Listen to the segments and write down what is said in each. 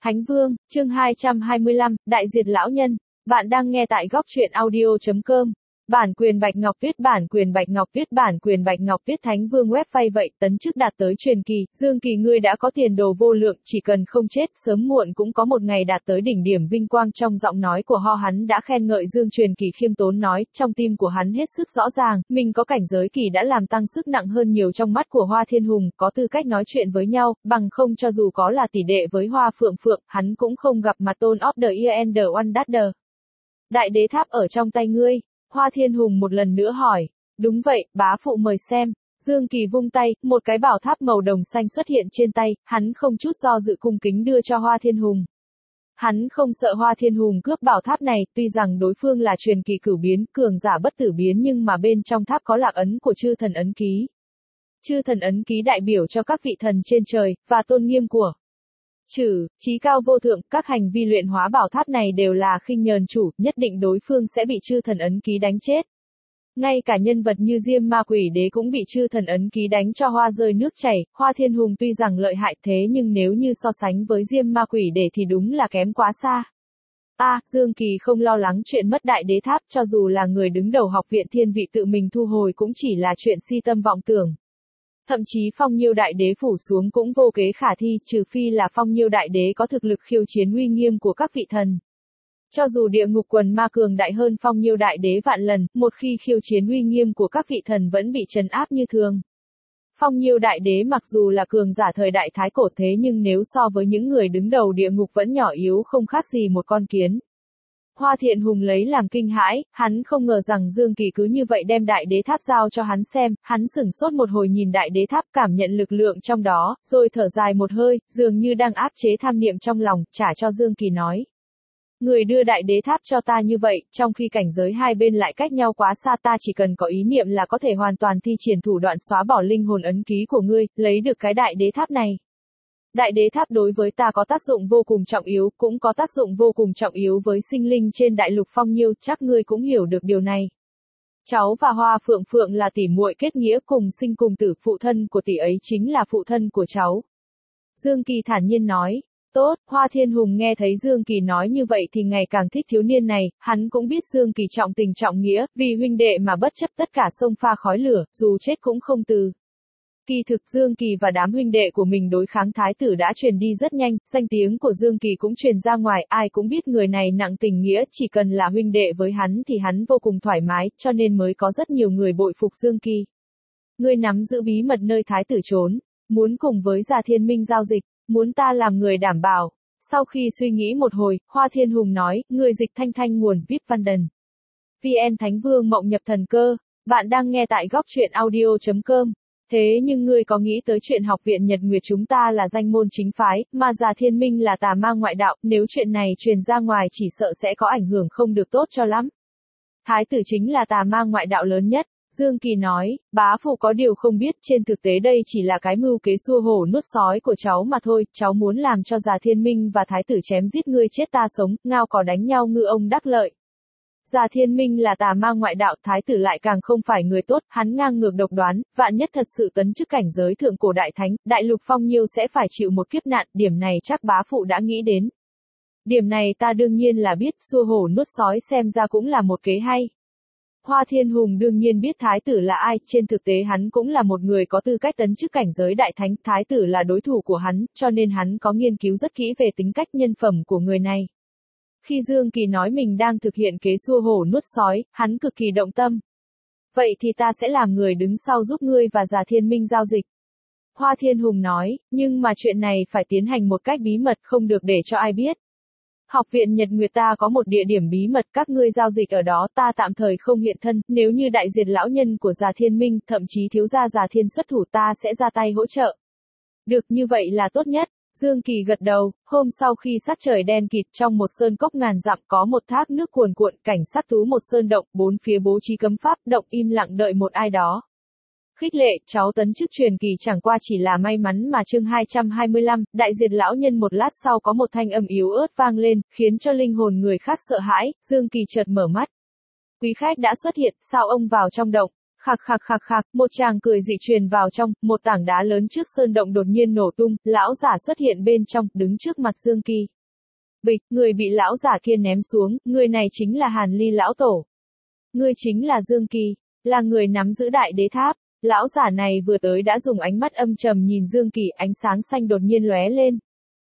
Thánh Vương, chương 225, Đại Diệt Lão Nhân. Bạn đang nghe tại góc truyện audio.com. Bản quyền Bạch Ngọc viết, bản quyền Bạch Ngọc viết, bản quyền Bạch Ngọc viết. Thánh Vương web phay vậy, tấn chức đạt tới truyền kỳ, Dương Kỳ ngươi đã có tiền đồ vô lượng, chỉ cần không chết, sớm muộn cũng có một ngày đạt tới đỉnh điểm vinh quang. Trong giọng nói của hắn đã khen ngợi Dương Truyền Kỳ, khiêm tốn nói, trong tim của hắn hết sức rõ ràng, mình có cảnh giới kỳ đã làm tăng sức nặng hơn nhiều trong mắt của Hoa Thiên Hùng, có tư cách nói chuyện với nhau, bằng không cho dù có là tỷ đệ với Hoa Phượng Phượng, hắn cũng không gặp mặt. Tôn of the Year and the One that the Đại Đế Tháp ở trong tay ngươi. Hoa Thiên Hùng một lần nữa hỏi. Đúng vậy, bá phụ mời xem. Dương Kỳ vung tay, một cái bảo tháp màu đồng xanh xuất hiện trên tay, hắn không chút do dự cung kính đưa cho Hoa Thiên Hùng. Hắn không sợ Hoa Thiên Hùng cướp bảo tháp này, tuy rằng đối phương là truyền kỳ cửu biến, cường giả bất tử biến, nhưng mà bên trong tháp có lạc ấn của chư thần ấn ký. Chư thần ấn ký đại biểu cho các vị thần trên trời, và tôn nghiêm của chí cao vô thượng. Các hành vi luyện hóa bảo tháp này đều là khinh nhờn chủ, nhất định đối phương sẽ bị chư thần ấn ký đánh chết. Ngay cả nhân vật như Diêm Ma Quỷ Đế cũng bị chư thần ấn ký đánh cho hoa rơi nước chảy. Hoa Thiên Hùng tuy rằng lợi hại thế nhưng nếu như so sánh với Diêm Ma Quỷ Đế thì đúng là kém quá xa. Dương Kỳ không lo lắng chuyện mất Đại Đế Tháp, cho dù là người đứng đầu học viện thiên vị tự mình thu hồi cũng chỉ là chuyện si tâm vọng tưởng. Thậm chí Phong Nhiêu Đại Đế phủ xuống cũng vô kế khả thi, trừ phi là Phong Nhiêu Đại Đế có thực lực khiêu chiến uy nghiêm của các vị thần. Cho dù địa ngục quần ma cường đại hơn Phong Nhiêu Đại Đế vạn lần, một khi khiêu chiến uy nghiêm của các vị thần vẫn bị trấn áp như thường. Phong Nhiêu Đại Đế mặc dù là cường giả thời đại thái cổ thế nhưng nếu so với những người đứng đầu địa ngục vẫn nhỏ yếu không khác gì một con kiến. Hoa Thiên Hùng lấy làm kinh hãi, hắn không ngờ rằng Dương Kỳ cứ như vậy đem Đại Đế Tháp giao cho hắn xem, hắn sửng sốt một hồi nhìn Đại Đế Tháp cảm nhận lực lượng trong đó, rồi thở dài một hơi, dường như đang áp chế tham niệm trong lòng, trả cho Dương Kỳ nói. Người đưa Đại Đế Tháp cho ta như vậy, trong khi cảnh giới hai bên lại cách nhau quá xa, ta chỉ cần có ý niệm là có thể hoàn toàn thi triển thủ đoạn xóa bỏ linh hồn ấn ký của ngươi, lấy được cái Đại Đế Tháp này. Đại Đế Tháp đối với ta có tác dụng vô cùng trọng yếu, cũng có tác dụng vô cùng trọng yếu với sinh linh trên đại lục Phong Nhiêu, chắc ngươi cũng hiểu được điều này. Cháu và Hoa Phượng Phượng là tỷ muội kết nghĩa, cùng sinh cùng tử, phụ thân của tỷ ấy chính là phụ thân của cháu. Dương Kỳ thản nhiên nói. Tốt, Hoa Thiên Hùng nghe thấy Dương Kỳ nói như vậy thì ngày càng thích thiếu niên này, hắn cũng biết Dương Kỳ trọng tình trọng nghĩa, vì huynh đệ mà bất chấp tất cả sông pha khói lửa, dù chết cũng không từ. Kỳ thực Dương Kỳ và đám huynh đệ của mình đối kháng thái tử đã truyền đi rất nhanh, danh tiếng của Dương Kỳ cũng truyền ra ngoài, ai cũng biết người này nặng tình nghĩa, chỉ cần là huynh đệ với hắn thì hắn vô cùng thoải mái, cho nên mới có rất nhiều người bội phục Dương Kỳ. Ngươi nắm giữ bí mật nơi thái tử trốn, muốn cùng với Già Thiên Minh giao dịch, muốn ta làm người đảm bảo. Sau khi suy nghĩ một hồi, Hoa Thiên Hùng nói, người dịch thanh thanh nguồn VIP Văn Đần. VN Thánh Vương mộng nhập thần cơ, bạn đang nghe tại góc truyện audio.com. Thế nhưng ngươi có nghĩ tới chuyện học viện Nhật Nguyệt chúng ta là danh môn chính phái, mà Già Thiên Minh là tà ma ngoại đạo, nếu chuyện này truyền ra ngoài chỉ sợ sẽ có ảnh hưởng không được tốt cho lắm. Thái tử chính là tà ma ngoại đạo lớn nhất, Dương Kỳ nói, bá phụ có điều không biết, trên thực tế đây chỉ là cái mưu kế xua hổ nuốt sói của cháu mà thôi, cháu muốn làm cho Già Thiên Minh và Thái tử chém giết ngươi chết ta sống, ngao cò đánh nhau ngư ông đắc lợi. Già Thiên Minh là tà ma ngoại đạo, Thái tử lại càng không phải người tốt, hắn ngang ngược độc đoán, vạn nhất thật sự tấn chức cảnh giới thượng cổ đại thánh, đại lục Phong Nhiêu sẽ phải chịu một kiếp nạn, điểm này chắc bá phụ đã nghĩ đến. Điểm này ta đương nhiên là biết, xua hổ nuốt sói xem ra cũng là một kế hay. Hoa Thiên Hùng đương nhiên biết Thái tử là ai, trên thực tế hắn cũng là một người có tư cách tấn chức cảnh giới đại thánh, Thái tử là đối thủ của hắn, cho nên hắn có nghiên cứu rất kỹ về tính cách nhân phẩm của người này. Khi Dương Kỳ nói mình đang thực hiện kế xua hổ nuốt sói, hắn cực kỳ động tâm. Vậy thì ta sẽ làm người đứng sau giúp ngươi và Già Thiên Minh giao dịch. Hoa Thiên Hùng nói, nhưng mà chuyện này phải tiến hành một cách bí mật, không được để cho ai biết. Học viện Nhật Nguyệt ta có một địa điểm bí mật, các ngươi giao dịch ở đó, ta tạm thời không hiện thân, nếu như đại diệt lão nhân của Già Thiên Minh, thậm chí thiếu gia Già Thiên xuất thủ ta sẽ ra tay hỗ trợ. Được, như vậy là tốt nhất. Dương Kỳ gật đầu, hôm sau khi sắc trời đen kịt, trong một sơn cốc ngàn dặm có một thác nước cuồn cuộn, cảnh sắc thú một sơn động, bốn phía bố trí cấm pháp, động im lặng đợi một ai đó. Khích lệ, cháu tấn chức truyền kỳ chẳng qua chỉ là may mắn mà. Chương 225, Đại Diệt Lão Nhân. Một lát sau có một thanh âm yếu ớt vang lên, khiến cho linh hồn người khác sợ hãi, Dương Kỳ chợt mở mắt. Quý khách đã xuất hiện, sao ông vào trong động? Khạc khạc khạc khạc, một tràng cười dị truyền vào trong, một tảng đá lớn trước sơn động đột nhiên nổ tung, lão giả xuất hiện bên trong, đứng trước mặt Dương Kỳ. Bịch, người bị lão giả kia ném xuống, người này chính là Hàn Ly lão tổ. Người chính là Dương Kỳ, là người nắm giữ đại đế tháp. Lão giả này vừa tới đã dùng ánh mắt âm trầm nhìn Dương Kỳ, ánh sáng xanh đột nhiên lóe lên.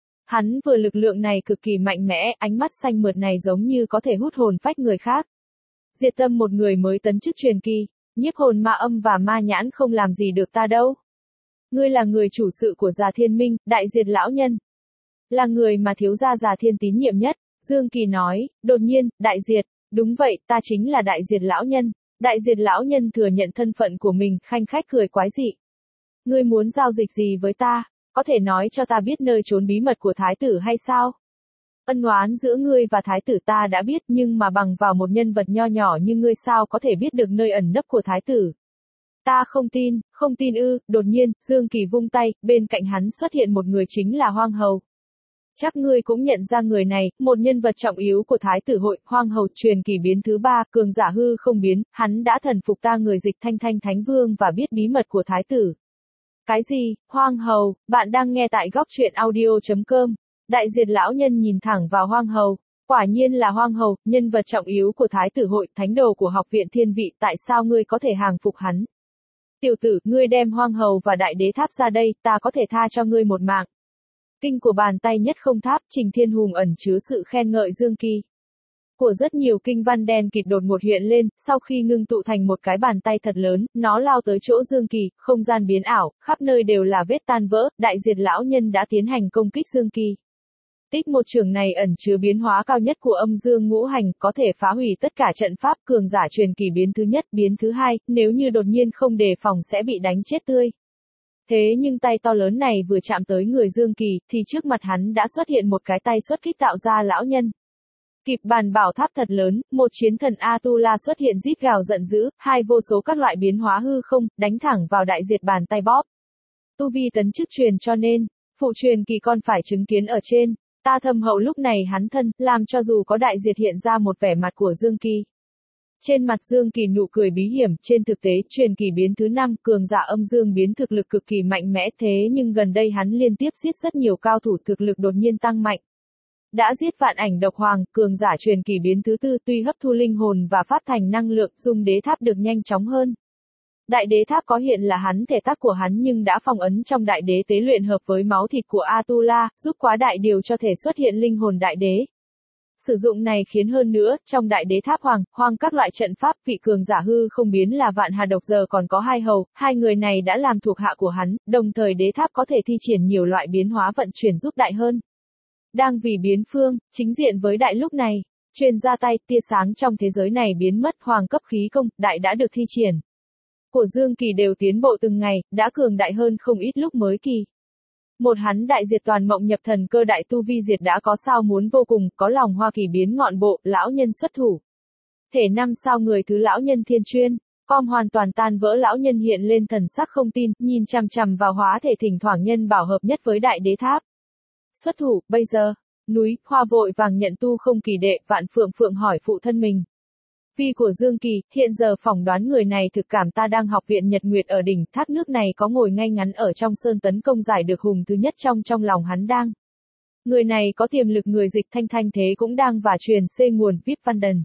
Hắn vừa lực lượng này cực kỳ mạnh mẽ, ánh mắt xanh mượt này giống như có thể hút hồn phách người khác. Diệt tâm một người mới tấn chức truyền kỳ, nhiếp hồn ma âm và ma nhãn không làm gì được ta đâu. Ngươi là người chủ sự của Già Thiên Minh, đại diệt lão nhân. Là người mà thiếu gia Già Thiên tín nhiệm nhất, Dương Kỳ nói, đột nhiên, đại diệt, đúng vậy, ta chính là đại diệt lão nhân. Đại diệt lão nhân thừa nhận thân phận của mình, khanh khách cười quái dị. Ngươi muốn giao dịch gì với ta? Có thể nói cho ta biết nơi trốn bí mật của thái tử hay sao? Ân oán giữa ngươi và thái tử ta đã biết, nhưng mà bằng vào một nhân vật nho nhỏ như ngươi sao có thể biết được nơi ẩn nấp của thái tử? Ta không tin ư? Đột nhiên, Dương Kỳ vung tay, bên cạnh hắn xuất hiện một người chính là Hoang Hầu. Chắc ngươi cũng nhận ra người này, một nhân vật trọng yếu của thái tử hội, Hoang Hầu truyền kỳ biến thứ 3, cường giả hư không biến, hắn đã thần phục ta người Dịch Thanh Thanh Thánh Vương và biết bí mật của thái tử. Cái gì, Hoang Hầu, bạn đang nghe tại góc truyện audio.com. Đại diệt lão nhân nhìn thẳng vào Hoang Hầu, quả nhiên là Hoang Hầu, nhân vật trọng yếu của thái tử hội, thánh đồ của học viện thiên vị, tại sao ngươi có thể hàng phục hắn? Tiểu tử, ngươi đem Hoang Hầu và đại đế tháp ra đây, ta có thể tha cho ngươi một mạng. Kinh của bàn tay nhất không tháp, Trình Thiên Hùng ẩn chứa sự khen ngợi Dương Kỳ. Của rất nhiều kinh văn đen kịt đột ngột hiện lên, sau khi ngưng tụ thành một cái bàn tay thật lớn, nó lao tới chỗ Dương Kỳ, không gian biến ảo, khắp nơi đều là vết tan vỡ, đại diệt lão nhân đã tiến hành công kích Dương Kỳ. Tích một trường này ẩn chứa biến hóa cao nhất của âm dương ngũ hành, có thể phá hủy tất cả trận pháp, cường giả truyền kỳ biến thứ nhất, biến thứ hai, nếu như đột nhiên không đề phòng sẽ bị đánh chết tươi. Thế nhưng tay to lớn này vừa chạm tới người Dương Kỳ, thì trước mặt hắn đã xuất hiện một cái tay xuất kích tạo ra lão nhân. Kịp bàn bảo tháp thật lớn, một chiến thần Atula xuất hiện rít gào giận dữ, hai vô số các loại biến hóa hư không, đánh thẳng vào đại diệt bàn tay bóp. Tu vi tấn chức truyền cho nên, phụ truyền kỳ con phải chứng kiến ở trên, ta thâm hậu lúc này hắn thân, làm cho dù có đại diệt hiện ra một vẻ mặt của Dương Kỳ. Trên mặt Dương Kỳ nụ cười bí hiểm, trên thực tế, truyền kỳ biến thứ 5, cường giả âm dương biến thực lực cực kỳ mạnh mẽ thế nhưng gần đây hắn liên tiếp giết rất nhiều cao thủ thực lực đột nhiên tăng mạnh. Đã giết Vạn Ảnh Độc Hoàng, cường giả truyền kỳ biến thứ 4 tuy hấp thu linh hồn và phát thành năng lượng dung đế tháp được nhanh chóng hơn. Đại đế tháp có hiện là hắn thể tác của hắn nhưng đã phong ấn trong đại đế tế luyện hợp với máu thịt của Atula, giúp quá đại điều cho thể xuất hiện linh hồn đại đế. Sử dụng này khiến hơn nữa, trong đại đế tháp hoang các loại trận pháp, vị cường giả hư không biến là Vạn Hà Độc giờ còn có hai hầu, hai người này đã làm thuộc hạ của hắn, đồng thời đế tháp có thể thi triển nhiều loại biến hóa vận chuyển giúp đại hơn. Đang vì biến phương, chính diện với đại lúc này, truyền ra tay, tia sáng trong thế giới này biến mất, hoàng cấp khí công, đại đã được thi triển. Của Dương Kỳ đều tiến bộ từng ngày, đã cường đại hơn không ít lúc mới kỳ. Một hắn đại diệt toàn mộng nhập thần cơ đại tu vi diệt đã có sao muốn vô cùng, có lòng hoa kỳ biến ngọn bộ, lão nhân xuất thủ. Thể 5 sao người thứ lão nhân thiên chuyên, com hoàn toàn tan vỡ lão nhân hiện lên thần sắc không tin, nhìn chằm chằm vào hóa thể thỉnh thoảng nhân bảo hợp nhất với đại đế tháp. Xuất thủ, bây giờ, núi, hoa vội vàng nhận tu không kỳ đệ, Vạn Phượng Phượng hỏi phụ thân mình. Vi của Dương Kỳ, hiện giờ phỏng đoán người này thực cảm ta đang học viện Nhật Nguyệt ở đỉnh thác nước này có ngồi ngay ngắn ở trong sơn tấn công giải được hùng thứ nhất trong lòng hắn đang. Người này có tiềm lực người Dịch Thanh Thanh thế cũng đang và truyền C nguồn VIP Văn Đần.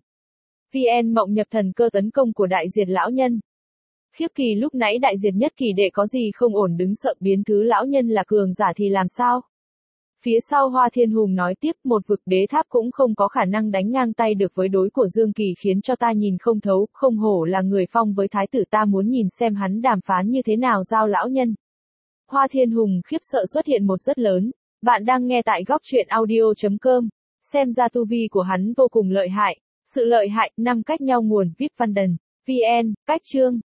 VN mộng nhập thần cơ tấn công của đại diệt lão nhân. Khiếp kỳ lúc nãy đại diệt nhất kỳ đệ có gì không ổn đứng sợ biến thứ lão nhân là cường giả thì làm sao? Phía sau Hoa Thiên Hùng nói tiếp, một vực đế tháp cũng không có khả năng đánh ngang tay được với đối của Dương Kỳ khiến cho ta nhìn không thấu, không hổ là người phong với thái tử ta muốn nhìn xem hắn đàm phán như thế nào giao lão nhân. Hoa Thiên Hùng khiếp sợ xuất hiện một rất lớn, bạn đang nghe tại góc truyện audio.com, xem ra tu vi của hắn vô cùng lợi hại, sự lợi hại, 5 cách nhau nguồn VIP Văn Đần, VN, cách chương.